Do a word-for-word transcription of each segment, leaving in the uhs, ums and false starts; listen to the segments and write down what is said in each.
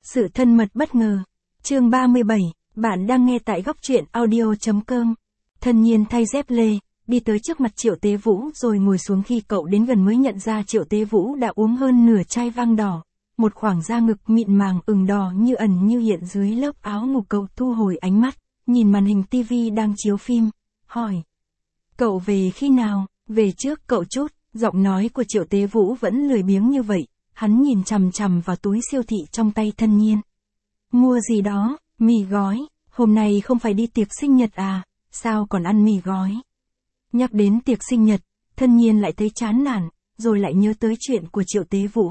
Sự thân mật bất ngờ. Chương ba mươi bảy, bạn đang nghe tại góc truyện audio chấm com. Thân Nhiên thay dép lê, đi tới trước mặt Triệu Tế Vũ rồi ngồi xuống. Khi cậu đến gần mới nhận ra Triệu Tế Vũ đã uống hơn nửa chai vang đỏ. Một khoảng da ngực mịn màng ửng đỏ như ẩn như hiện dưới lớp áo ngủ. Cậu thu hồi ánh mắt, nhìn màn hình tivi đang chiếu phim, hỏi. Cậu về khi nào? Về trước cậu chút. Giọng nói của Triệu Tế Vũ vẫn lười biếng như vậy. Hắn nhìn chằm chằm vào túi siêu thị trong tay Thân Nhiên. Mua gì đó? Mì gói. Hôm nay không phải đi tiệc sinh nhật à? Sao còn ăn mì gói? Nhắc đến tiệc sinh nhật, Thân Nhiên lại thấy chán nản, rồi lại nhớ tới chuyện của Triệu Tế Vũ.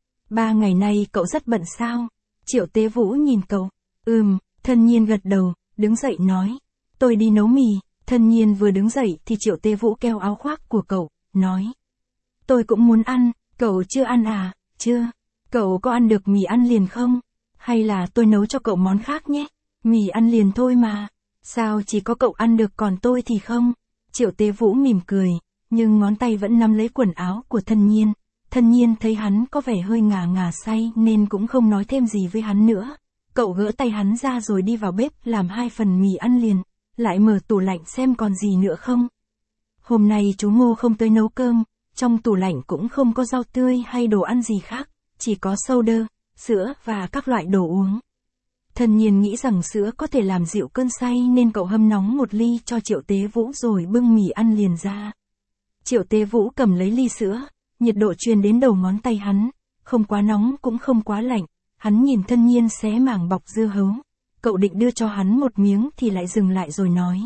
Ba ngày nay cậu rất bận sao? Triệu Tế Vũ nhìn cậu. Ừm, Thân Nhiên gật đầu, đứng dậy nói. Tôi đi nấu mì. Thân Nhiên vừa đứng dậy thì Triệu Tế Vũ kéo áo khoác của cậu, nói. Tôi cũng muốn ăn. Cậu chưa ăn à? Chưa. Cậu có ăn được mì ăn liền không? Hay là tôi nấu cho cậu món khác nhé? Mì ăn liền thôi mà. Sao chỉ có cậu ăn được còn tôi thì không? Triệu Tế Vũ mỉm cười, nhưng ngón tay vẫn nắm lấy quần áo của Thân Nhiên. Thân Nhiên thấy hắn có vẻ hơi ngà ngà say nên cũng không nói thêm gì với hắn nữa. Cậu gỡ tay hắn ra rồi đi vào bếp làm hai phần mì ăn liền, lại mở tủ lạnh xem còn gì nữa không. Hôm nay chú Ngô không tới nấu cơm, trong tủ lạnh cũng không có rau tươi hay đồ ăn gì khác, chỉ có soda, sữa và các loại đồ uống. Thân Nhiên nghĩ rằng sữa có thể làm dịu cơn say nên cậu hâm nóng một ly cho Triệu Tế Vũ rồi bưng mì ăn liền ra. Triệu Tế Vũ cầm lấy ly sữa, nhiệt độ truyền đến đầu ngón tay hắn, không quá nóng cũng không quá lạnh. Hắn nhìn Thân Nhiên xé màng bọc dưa hấu. Cậu định đưa cho hắn một miếng thì lại dừng lại rồi nói.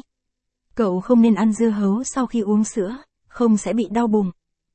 Cậu không nên ăn dưa hấu sau khi uống sữa, không sẽ bị đau bụng.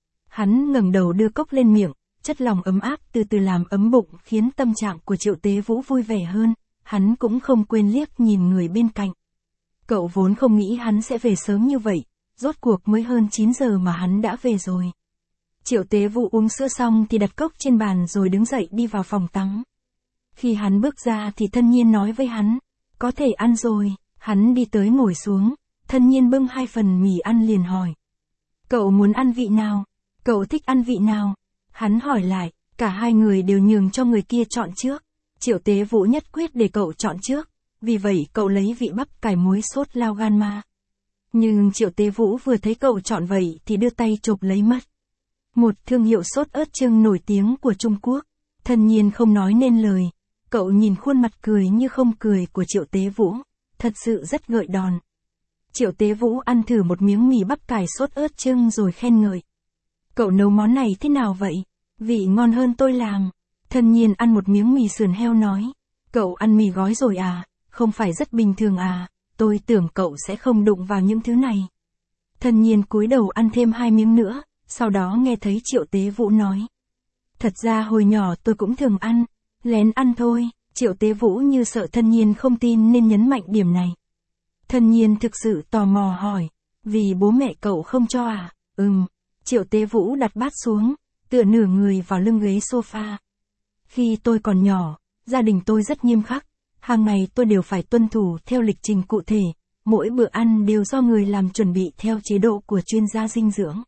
Hắn ngẩng đầu đưa cốc lên miệng, chất lỏng ấm áp từ từ làm ấm bụng khiến tâm trạng của Triệu Tế Vũ vui vẻ hơn. Hắn cũng không quên liếc nhìn người bên cạnh. Cậu vốn không nghĩ hắn sẽ về sớm như vậy, rốt cuộc mới hơn chín giờ mà hắn đã về rồi. Triệu Tế Vũ uống sữa xong thì đặt cốc trên bàn rồi đứng dậy đi vào phòng tắm. Khi hắn bước ra thì Thân Nhiên nói với hắn, có thể ăn rồi. Hắn đi tới ngồi xuống, Thân Nhiên bưng hai phần mì ăn liền hỏi. Cậu muốn ăn vị nào? Cậu thích ăn vị nào? Hắn hỏi lại, cả hai người đều nhường cho người kia chọn trước. Triệu Tế Vũ nhất quyết để cậu chọn trước, vì vậy cậu lấy vị bắp cải muối sốt lao gan ma. Nhưng Triệu Tế Vũ vừa thấy cậu chọn vậy thì đưa tay chộp lấy mất. Một thương hiệu sốt ớt chưng nổi tiếng của Trung Quốc. Thân Nhiên không nói nên lời. Cậu nhìn khuôn mặt cười như không cười của Triệu Tế Vũ, thật sự rất gợi đòn. Triệu Tế Vũ ăn thử một miếng mì bắp cải sốt ớt chưng rồi khen ngợi. Cậu nấu món này thế nào vậy? Vị ngon hơn tôi làm. Thân Nhiên ăn một miếng mì sườn heo nói. Cậu ăn mì gói rồi à? Không phải rất bình thường à? Tôi tưởng cậu sẽ không đụng vào những thứ này. Thân Nhiên cúi đầu ăn thêm hai miếng nữa, sau đó nghe thấy Triệu Tế Vũ nói. Thật ra hồi nhỏ tôi cũng thường ăn, lén ăn thôi. Triệu Tế Vũ như sợ Thân Nhiên không tin nên nhấn mạnh điểm này. Thân Nhiên thực sự tò mò hỏi. Vì bố mẹ cậu không cho à? Ừm. Triệu Tế Vũ đặt bát xuống, tựa nửa người vào lưng ghế sofa. Khi tôi còn nhỏ, gia đình tôi rất nghiêm khắc. Hàng ngày tôi đều phải tuân thủ theo lịch trình cụ thể. Mỗi bữa ăn đều do người làm chuẩn bị theo chế độ của chuyên gia dinh dưỡng.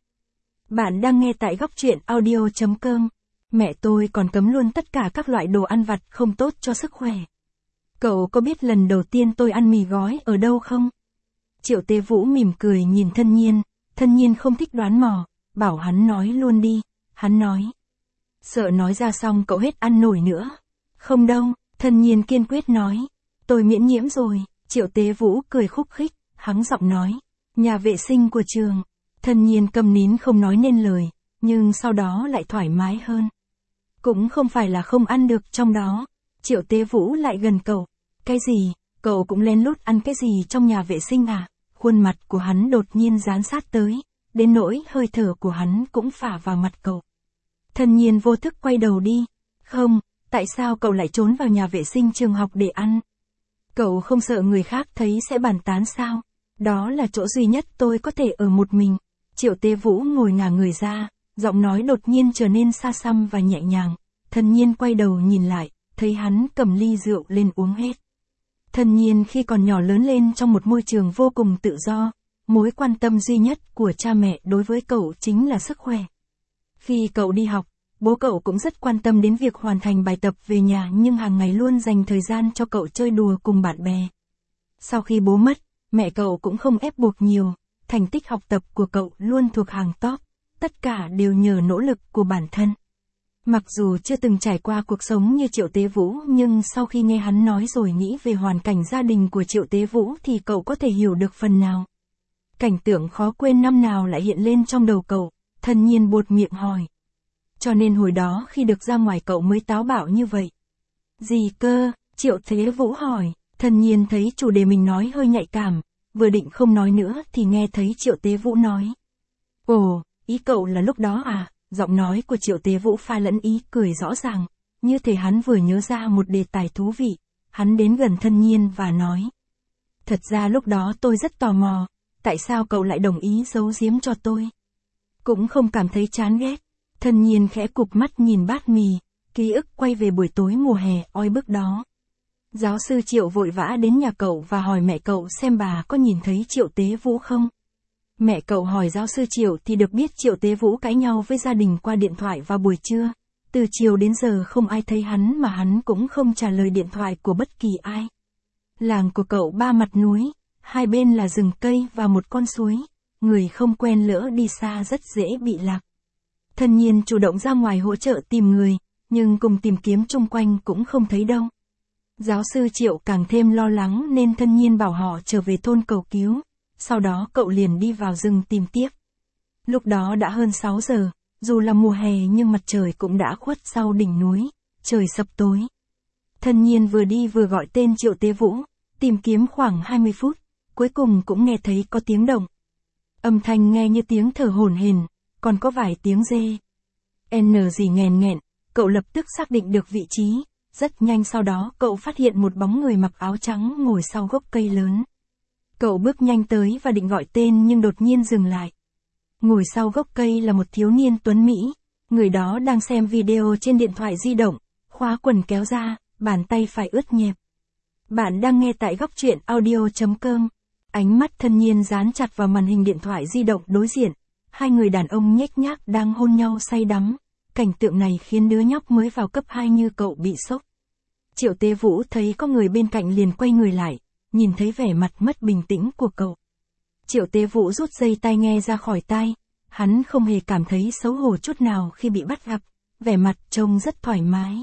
Bạn đang nghe tại góc truyện audio chấm com. Mẹ tôi còn cấm luôn tất cả các loại đồ ăn vặt không tốt cho sức khỏe. Cậu có biết lần đầu tiên tôi ăn mì gói ở đâu không? Triệu Tế Vũ mỉm cười nhìn Thân Nhiên. Thân Nhiên không thích đoán mò, bảo hắn nói luôn đi. Hắn nói. Sợ nói ra xong cậu hết ăn nổi nữa. Không đâu, Thân Nhiên kiên quyết nói. Tôi miễn nhiễm rồi. Triệu Tế Vũ cười khúc khích, hắng giọng nói. Nhà vệ sinh của trường. Thân Nhiên câm nín không nói nên lời, nhưng sau đó lại thoải mái hơn. Cũng không phải là không ăn được trong đó. Triệu Tế Vũ lại gần cậu. Cái gì? Cậu cũng lén lút ăn cái gì trong nhà vệ sinh à? Khuôn mặt của hắn đột nhiên dán sát tới, đến nỗi hơi thở của hắn cũng phả vào mặt cậu. Thân Nhiên vô thức quay đầu đi. Không, tại sao cậu lại trốn vào nhà vệ sinh trường học để ăn? Cậu không sợ người khác thấy sẽ bàn tán sao? Đó là chỗ duy nhất tôi có thể ở một mình. Triệu Tế Vũ ngồi ngả người ra, giọng nói đột nhiên trở nên xa xăm và nhẹ nhàng. Thân Nhiên quay đầu nhìn lại, thấy hắn cầm ly rượu lên uống hết. Thân Nhiên khi còn nhỏ lớn lên trong một môi trường vô cùng tự do, mối quan tâm duy nhất của cha mẹ đối với cậu chính là sức khỏe. Khi cậu đi học, Bố cậu cũng rất quan tâm đến việc hoàn thành bài tập về nhà nhưng hàng ngày luôn dành thời gian cho cậu chơi đùa cùng bạn bè. Sau khi bố mất, mẹ cậu cũng không ép buộc nhiều, thành tích học tập của cậu luôn thuộc hàng top, tất cả đều nhờ nỗ lực của bản thân. Mặc dù chưa từng trải qua cuộc sống như Triệu Tế Vũ nhưng sau khi nghe hắn nói rồi nghĩ về hoàn cảnh gia đình của Triệu Tế Vũ thì cậu có thể hiểu được phần nào. Cảnh tượng khó quên năm nào lại hiện lên trong đầu cậu, Thân Nhiên buột miệng hỏi. Cho nên hồi đó khi được ra ngoài cậu mới táo bạo như vậy. Gì cơ? Triệu Tế Vũ hỏi. Thân Nhiên thấy chủ đề mình nói hơi nhạy cảm, vừa định không nói nữa thì nghe thấy Triệu Tế Vũ nói. Ồ, ý cậu là lúc đó à? Giọng nói của Triệu Tế Vũ pha lẫn ý cười rõ ràng, như thể hắn vừa nhớ ra một đề tài thú vị. Hắn đến gần Thân Nhiên và nói. Thật ra lúc đó tôi rất tò mò, tại sao cậu lại đồng ý giấu giếm cho tôi? Cũng không cảm thấy chán ghét. Thân Nhiên khẽ cụp mắt nhìn bát mì, ký ức quay về buổi tối mùa hè oi bức đó. Giáo sư Triệu vội vã đến nhà cậu và hỏi mẹ cậu xem bà có nhìn thấy Triệu Tế Vũ không. Mẹ cậu hỏi giáo sư Triệu thì được biết Triệu Tế Vũ cãi nhau với gia đình qua điện thoại vào buổi trưa. Từ chiều đến giờ không ai thấy hắn mà hắn cũng không trả lời điện thoại của bất kỳ ai. Làng của cậu ba mặt núi, hai bên là rừng cây và một con suối. Người không quen lỡ đi xa rất dễ bị lạc. Thân Nhiên chủ động ra ngoài hỗ trợ tìm người, nhưng cùng tìm kiếm chung quanh cũng không thấy đâu. Giáo sư Triệu càng thêm lo lắng nên Thân Nhiên bảo họ trở về thôn cầu cứu, sau đó cậu liền đi vào rừng tìm tiếp. Lúc đó đã hơn sáu giờ, dù là mùa hè nhưng mặt trời cũng đã khuất sau đỉnh núi, trời sập tối. Thân Nhiên vừa đi vừa gọi tên Triệu Tế Vũ, tìm kiếm khoảng hai mươi phút, cuối cùng cũng nghe thấy có tiếng động. Âm thanh nghe như tiếng thở hổn hển, còn có vài tiếng dê. N gì nghèn nghẹn, cậu lập tức xác định được vị trí, rất nhanh sau đó cậu phát hiện một bóng người mặc áo trắng ngồi sau gốc cây lớn. Cậu bước nhanh tới và định gọi tên nhưng đột nhiên dừng lại. Ngồi sau gốc cây là một thiếu niên tuấn Mỹ, người đó đang xem video trên điện thoại di động, khóa quần kéo ra, bàn tay phải ướt nhẹp. Bạn đang nghe tại góc truyện audio chấm com. Ánh mắt Thân Nhiên dán chặt vào màn hình điện thoại di động đối diện. Hai người đàn ông nhếch nhác đang hôn nhau say đắm. Cảnh tượng này khiến đứa nhóc mới vào cấp hai như cậu bị sốc. Triệu Tế Vũ thấy có người bên cạnh liền quay người lại, nhìn thấy vẻ mặt mất bình tĩnh của cậu. Triệu Tế Vũ rút dây tai nghe ra khỏi tai. Hắn không hề cảm thấy xấu hổ chút nào khi bị bắt gặp, vẻ mặt trông rất thoải mái.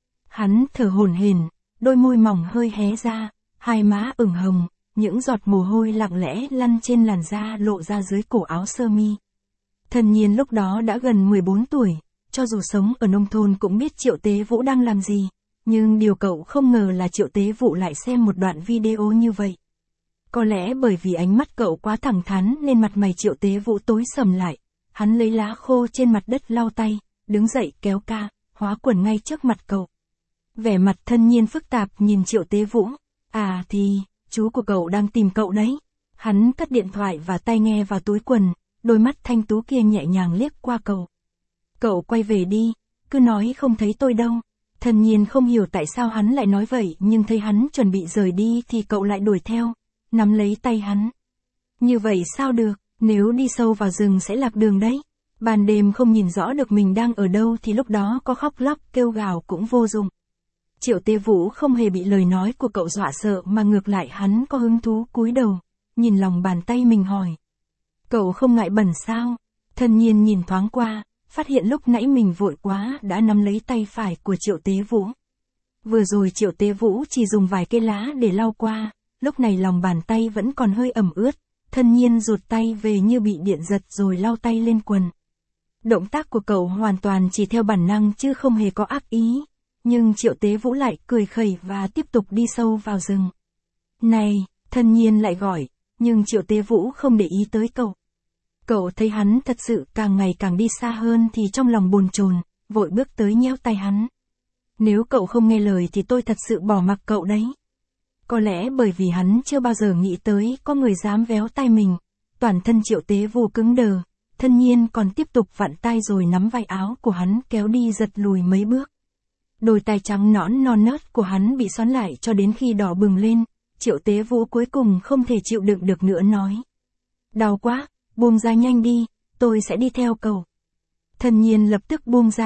Hắn thở hổn hển, đôi môi mỏng hơi hé ra, hai má ửng hồng, những giọt mồ hôi lặng lẽ lăn trên làn da lộ ra dưới cổ áo sơ mi. Thân Nhiên lúc đó đã gần mười bốn tuổi, cho dù sống ở nông thôn cũng biết Triệu Tế Vũ đang làm gì, nhưng điều cậu không ngờ là Triệu Tế Vũ lại xem một đoạn video như vậy. Có lẽ bởi vì ánh mắt cậu quá thẳng thắn nên mặt mày Triệu Tế Vũ tối sầm lại, hắn lấy lá khô trên mặt đất lau tay, đứng dậy kéo ca, hóa quần ngay trước mặt cậu. Vẻ mặt Thân Nhiên phức tạp nhìn Triệu Tế Vũ, à thì, chú của cậu đang tìm cậu đấy. Hắn cất điện thoại và tai nghe vào túi quần, đôi mắt thanh tú kia nhẹ nhàng liếc qua cậu. Cậu quay về đi, cứ nói không thấy tôi đâu. Thân Nhiên không hiểu tại sao hắn lại nói vậy nhưng thấy hắn chuẩn bị rời đi thì cậu lại đuổi theo, nắm lấy tay hắn. Như vậy sao được, nếu đi sâu vào rừng sẽ lạc đường đấy. Ban đêm không nhìn rõ được mình đang ở đâu thì lúc đó có khóc lóc kêu gào cũng vô dụng. Triệu Tế Vũ không hề bị lời nói của cậu dọa sợ mà ngược lại hắn có hứng thú cúi đầu, nhìn lòng bàn tay mình hỏi. Cậu không ngại bẩn sao? Thân Nhiên nhìn thoáng qua, phát hiện lúc nãy mình vội quá đã nắm lấy tay phải của Triệu Tế Vũ. Vừa rồi Triệu Tế Vũ chỉ dùng vài cây lá để lau qua, lúc này lòng bàn tay vẫn còn hơi ẩm ướt, Thân Nhiên rụt tay về như bị điện giật rồi lau tay lên quần. Động tác của cậu hoàn toàn chỉ theo bản năng chứ không hề có ác ý. Nhưng Triệu Tế Vũ lại cười khẩy và tiếp tục đi sâu vào rừng. Này, Thân Nhiên lại gọi, nhưng Triệu Tế Vũ không để ý tới cậu. Cậu thấy hắn thật sự càng ngày càng đi xa hơn thì trong lòng bồn chồn, vội bước tới nhéo tay hắn. Nếu cậu không nghe lời thì tôi thật sự bỏ mặc cậu đấy. Có lẽ bởi vì hắn chưa bao giờ nghĩ tới có người dám véo tay mình, toàn thân Triệu Tế Vũ cứng đờ, Thân Nhiên còn tiếp tục vặn tay rồi nắm vai áo của hắn kéo đi giật lùi mấy bước. Đôi tay trắng nõn non nớt của hắn bị xoắn lại cho đến khi đỏ bừng lên, Triệu Tế Vũ cuối cùng không thể chịu đựng được nữa nói. Đau quá, buông ra nhanh đi, tôi sẽ đi theo cậu. Thân Nhiên lập tức buông ra,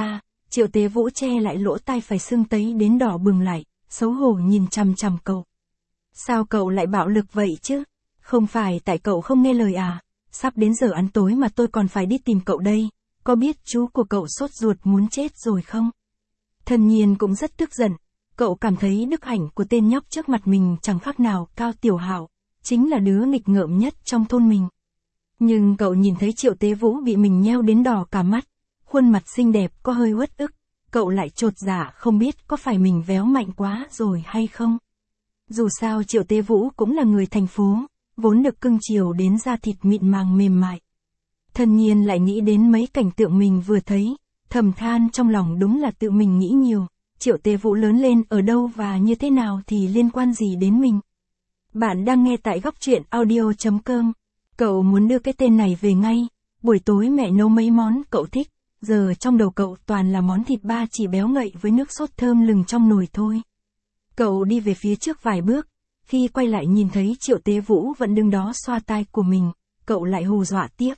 Triệu Tế Vũ che lại lỗ tai phải sưng tấy đến đỏ bừng lại, xấu hổ nhìn chằm chằm cậu. Sao cậu lại bạo lực vậy chứ? Không phải tại cậu không nghe lời à? Sắp đến giờ ăn tối mà tôi còn phải đi tìm cậu đây, có biết chú của cậu sốt ruột muốn chết rồi không? Thần Nhiên cũng rất tức giận, cậu cảm thấy đức hạnh của tên nhóc trước mặt mình chẳng khác nào Cao Tiểu Hạo, chính là đứa nghịch ngợm nhất trong thôn mình. Nhưng cậu nhìn thấy Triệu Tế Vũ bị mình nheo đến đỏ cả mắt, khuôn mặt xinh đẹp có hơi uất ức, cậu lại chột dạ không biết có phải mình véo mạnh quá rồi hay không. Dù sao Triệu Tế Vũ cũng là người thành phố, vốn được cưng chiều đến da thịt mịn màng mềm mại. Thần Nhiên lại nghĩ đến mấy cảnh tượng mình vừa thấy, thầm than trong lòng đúng là tự mình nghĩ nhiều, Triệu Tế Vũ lớn lên ở đâu và như thế nào thì liên quan gì đến mình. Bạn đang nghe tại góc truyện audio chấm com. Cậu muốn đưa cái tên này về ngay, buổi tối mẹ nấu mấy món cậu thích, giờ trong đầu cậu toàn là món thịt ba chỉ béo ngậy với nước sốt thơm lừng trong nồi thôi. Cậu đi về phía trước vài bước, khi quay lại nhìn thấy Triệu Tế Vũ vẫn đứng đó xoa tai của mình, cậu lại hù dọa tiếp.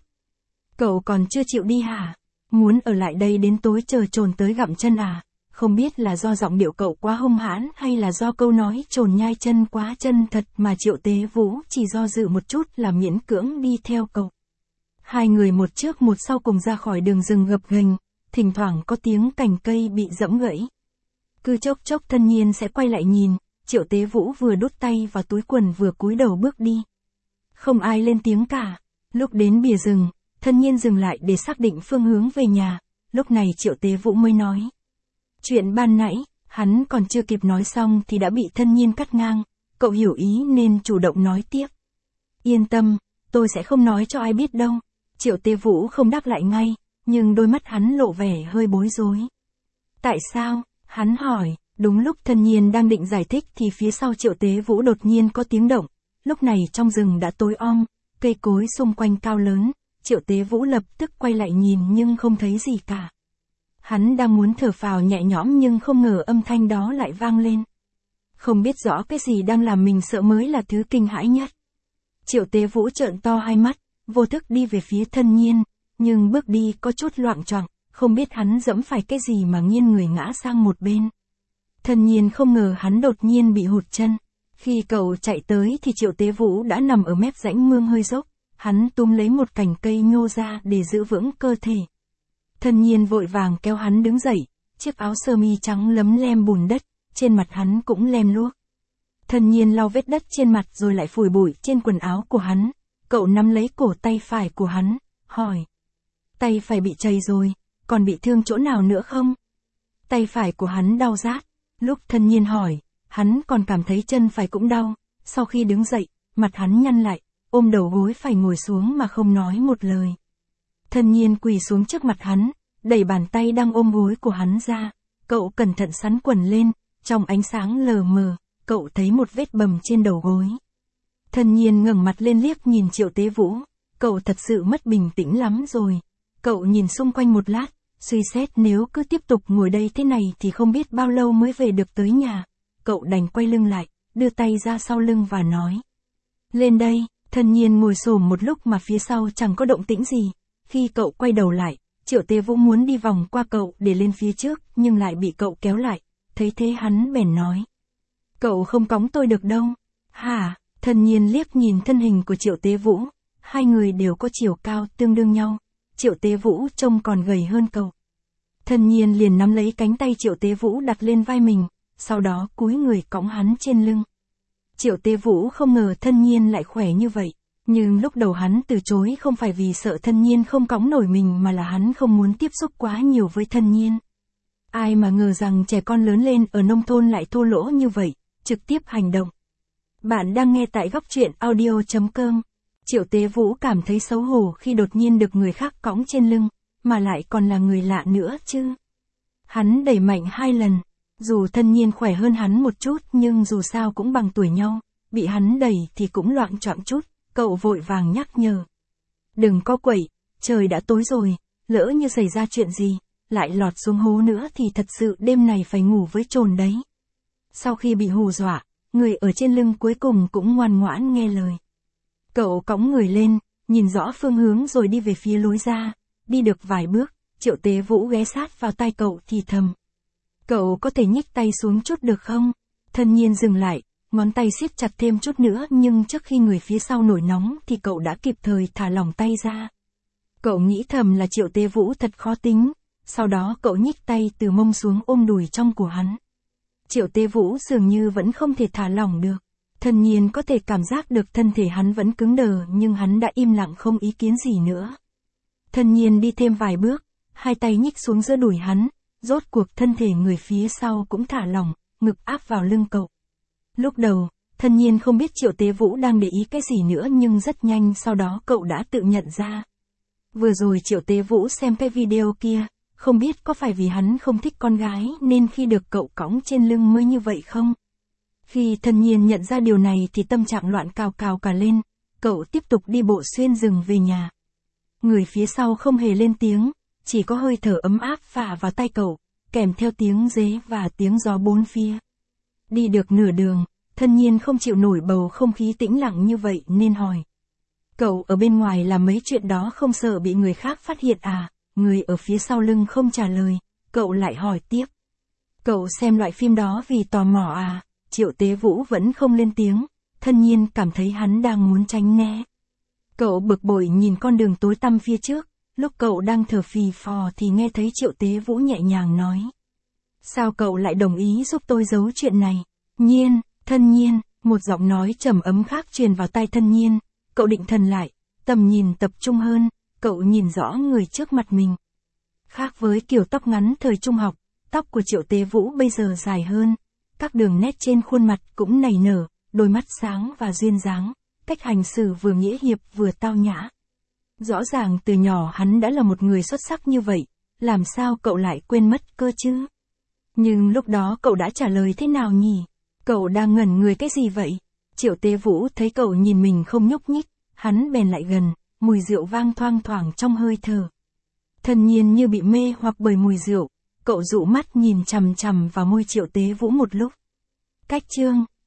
Cậu còn chưa chịu đi hả? Muốn ở lại đây đến tối chờ trồn tới gặm chân à? Không biết là do giọng điệu cậu quá hung hãn hay là do câu nói trồn nhai chân quá chân thật mà Triệu Tế Vũ chỉ do dự một chút là miễn cưỡng đi theo cậu. Hai người một trước một sau cùng ra khỏi đường rừng gập ghềnh, thỉnh thoảng có tiếng cành cây bị giẫm gãy. Cứ chốc chốc Thần Nhiên sẽ quay lại nhìn, Triệu Tế Vũ vừa đút tay vào túi quần vừa cúi đầu bước đi. Không ai lên tiếng cả. Lúc đến bìa rừng, Thần Nhiên dừng lại để xác định phương hướng về nhà, lúc này Triệu Tế Vũ mới nói. Chuyện ban nãy, hắn còn chưa kịp nói xong thì đã bị Thần Nhiên cắt ngang, cậu hiểu ý nên chủ động nói tiếp. Yên tâm, tôi sẽ không nói cho ai biết đâu. Triệu Tế Vũ không đáp lại ngay, nhưng đôi mắt hắn lộ vẻ hơi bối rối. Tại sao? Hắn hỏi. Đúng lúc Thần Nhiên đang định giải thích thì phía sau Triệu Tế Vũ đột nhiên có tiếng động. Lúc này trong rừng đã tối om, cây cối xung quanh cao lớn, Triệu Tế Vũ lập tức quay lại nhìn nhưng không thấy gì cả. Hắn đang muốn thở phào nhẹ nhõm nhưng không ngờ âm thanh đó lại vang lên. Không biết rõ cái gì đang làm mình sợ mới là thứ kinh hãi nhất. Triệu Tế Vũ trợn to hai mắt, vô thức đi về phía Thần Nhiên, nhưng bước đi có chút loạng choạng, không biết hắn dẫm phải cái gì mà nghiêng người ngã sang một bên. Thần Nhiên không ngờ hắn đột nhiên bị hụt chân. Khi cậu chạy tới thì Triệu Tế Vũ đã nằm ở mép rãnh mương hơi dốc, hắn túm lấy một cành cây nhô ra để giữ vững cơ thể. Thần Nhiên vội vàng kéo hắn đứng dậy, chiếc áo sơ mi trắng lấm lem bùn đất, trên mặt hắn cũng lem luốc. Thần Nhiên lau vết đất trên mặt rồi lại phủi bụi trên quần áo của hắn, cậu nắm lấy cổ tay phải của hắn, hỏi. Tay phải bị chày rồi, còn bị thương chỗ nào nữa không? Tay phải của hắn đau rát. Lúc Thần Nhiên hỏi, hắn còn cảm thấy chân phải cũng đau, sau khi đứng dậy, mặt hắn nhăn lại, ôm đầu gối phải ngồi xuống mà không nói một lời. Thần Nhiên quỳ xuống trước mặt hắn, đẩy bàn tay đang ôm gối của hắn ra, cậu cẩn thận sắn quần lên, trong ánh sáng lờ mờ, cậu thấy một vết bầm trên đầu gối. Thần Nhiên ngẩng mặt lên liếc nhìn Triệu Tế Vũ, cậu thật sự mất bình tĩnh lắm rồi. Cậu nhìn xung quanh một lát, suy xét nếu cứ tiếp tục ngồi đây thế này thì không biết bao lâu mới về được tới nhà. Cậu đành quay lưng lại, đưa tay ra sau lưng và nói. Lên đây. Thần Nhiên ngồi xổm một lúc mà phía sau chẳng có động tĩnh gì. Khi cậu quay đầu lại, Triệu Tế Vũ muốn đi vòng qua cậu để lên phía trước, nhưng lại bị cậu kéo lại. Thấy thế hắn bèn nói. Cậu không cõng tôi được đâu. Hả? Thần Nhiên liếc nhìn thân hình của Triệu Tế Vũ. Hai người đều có chiều cao tương đương nhau. Triệu Tế Vũ trông còn gầy hơn cậu. Thần Nhiên liền nắm lấy cánh tay Triệu Tế Vũ đặt lên vai mình, sau đó cúi người cõng hắn trên lưng. Triệu Tế Vũ không ngờ Thần Nhiên lại khỏe như vậy, nhưng lúc đầu hắn từ chối không phải vì sợ Thần Nhiên không cõng nổi mình mà là hắn không muốn tiếp xúc quá nhiều với Thần Nhiên. Ai mà ngờ rằng trẻ con lớn lên ở nông thôn lại thô lỗ như vậy, trực tiếp hành động. Bạn đang nghe tại góc truyện audio chấm com. Triệu Tế Vũ cảm thấy xấu hổ khi đột nhiên được người khác cõng trên lưng, mà lại còn là người lạ nữa chứ. Hắn đẩy mạnh hai lần, dù Thần Nhiên khỏe hơn hắn một chút nhưng dù sao cũng bằng tuổi nhau, bị hắn đẩy thì cũng loạng choạng chút, cậu vội vàng nhắc nhở. Đừng có quậy, trời đã tối rồi, lỡ như xảy ra chuyện gì, lại lọt xuống hố nữa thì thật sự đêm này phải ngủ với trồn đấy. Sau khi bị hù dọa, người ở trên lưng cuối cùng cũng ngoan ngoãn nghe lời. Cậu cõng người lên, nhìn rõ phương hướng rồi đi về phía lối ra, đi được vài bước, Triệu Tế Vũ ghé sát vào tai cậu thì thầm. Cậu có thể nhích tay xuống chút được không? Thân nhiên dừng lại, ngón tay siết chặt thêm chút nữa nhưng trước khi người phía sau nổi nóng thì cậu đã kịp thời thả lỏng tay ra. Cậu nghĩ thầm là Triệu Tế Vũ thật khó tính, sau đó cậu nhích tay từ mông xuống ôm đùi trong của hắn. Triệu Tế Vũ dường như vẫn không thể thả lỏng được. Thân nhiên có thể cảm giác được thân thể hắn vẫn cứng đờ nhưng hắn đã im lặng không ý kiến gì nữa. Thân nhiên đi thêm vài bước, hai tay nhích xuống giữa đùi hắn, rốt cuộc thân thể người phía sau cũng thả lỏng, ngực áp vào lưng cậu. Lúc đầu, thân nhiên không biết Triệu Tế Vũ đang để ý cái gì nữa nhưng rất nhanh sau đó cậu đã tự nhận ra. Vừa rồi Triệu Tế Vũ xem cái video kia, không biết có phải vì hắn không thích con gái nên khi được cậu cõng trên lưng mới như vậy không? Khi thân nhiên nhận ra điều này thì tâm trạng loạn cào cào cả lên, cậu tiếp tục đi bộ xuyên rừng về nhà. Người phía sau không hề lên tiếng, chỉ có hơi thở ấm áp phả vào tai cậu, kèm theo tiếng dế và tiếng gió bốn phía. Đi được nửa đường, thân nhiên không chịu nổi bầu không khí tĩnh lặng như vậy nên hỏi. Cậu ở bên ngoài làm mấy chuyện đó không sợ bị người khác phát hiện à? Người ở phía sau lưng không trả lời, cậu lại hỏi tiếp. Cậu xem loại phim đó vì tò mò à? Triệu Tế Vũ vẫn không lên tiếng, thân nhiên cảm thấy hắn đang muốn tránh né. Cậu bực bội nhìn con đường tối tăm phía trước, lúc cậu đang thở phì phò thì nghe thấy Triệu Tế Vũ nhẹ nhàng nói. Sao cậu lại đồng ý giúp tôi giấu chuyện này? Nhiên, thân nhiên, một giọng nói trầm ấm khác truyền vào tai thân nhiên, cậu định thần lại, tầm nhìn tập trung hơn, cậu nhìn rõ người trước mặt mình. Khác với kiểu tóc ngắn thời trung học, tóc của Triệu Tế Vũ bây giờ dài hơn, các đường nét trên khuôn mặt cũng nảy nở, đôi mắt sáng và duyên dáng, cách hành xử vừa nghĩa hiệp vừa tao nhã. Rõ ràng từ nhỏ hắn đã là một người xuất sắc như vậy, làm sao cậu lại quên mất cơ chứ? Nhưng lúc đó cậu đã trả lời thế nào nhỉ? Cậu đang ngẩn người cái gì vậy? Triệu Tế Vũ thấy cậu nhìn mình không nhúc nhích, hắn bèn lại gần, mùi rượu vang thoang thoảng trong hơi thở. Thân nhiên như bị mê hoặc bởi mùi rượu, cậu dụ mắt nhìn chằm chằm vào môi Triệu Tế Vũ một lúc. Cách chương